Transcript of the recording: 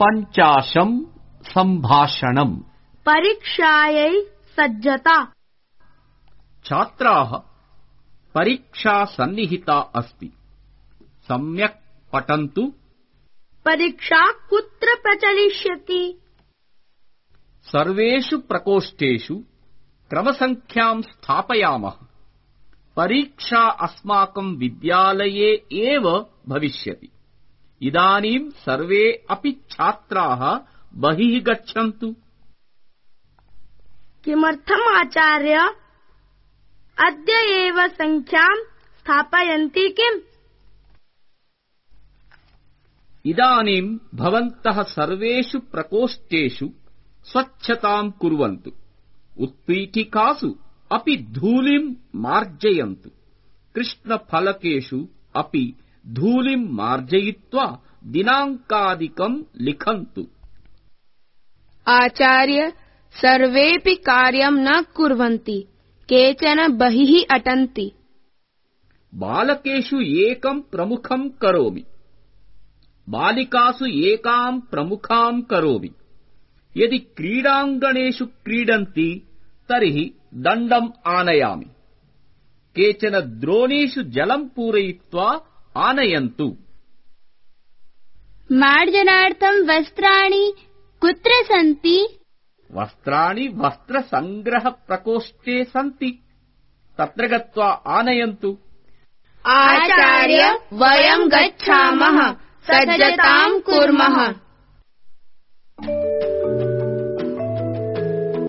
50 सम्भाषणम्। परीक्षायै सज्जता। छात्राः परीक्षा सन्निहिता अस्ति, सम्यक् पठन्तु। परीक्षा कुत्र प्रचलिष्यति? सर्वेषु प्रकोष्ठेषु क्रमसङ्ख्यां स्थापयामः। परीक्षा अस्माकं विद्यालये एव भविष्यति। इदानीं सर्वे अपि छात्राः बहिः गच्छन्तु। किमर्थम् आचार्य? अद्य एव सङ्ख्यां स्थापयन्ति किम्? इदानीं भवन्तः सर्वेषु प्रकोष्ठेषु स्वच्छतां कुर्वन्तु। उत्पीठिकासु अपि धूलिं मार्जयन्तु। कृष्णफलकेषु अपि धूलिं मार्जयित्वा दिनाङ्कादिकं लिखन्तु। आचार्य, सर्वेऽपि कार्यं न कुर्वन्ति, केचन बहिः अटन्ति। बालकेषु एकं प्रमुखं करोमि, बालिकासु एकां प्रमुखां करोमि। यदि क्रीडाङ्गणेषु क्रीडन्ति तर्हि दण्डम् आनयामि। केचन द्रोणीषु जलं पूरयित्वा आनयन्तु। मार्जनार्थं वस्त्राणि कुत्र सन्ति? वस्त्राणि वस्त्रसङ्ग्रहप्रकोष्ठे सन्ति, तत्र गत्वा आनयन्तु। आचार्य, वयं गच्छामः, सज्जतां कुर्मः।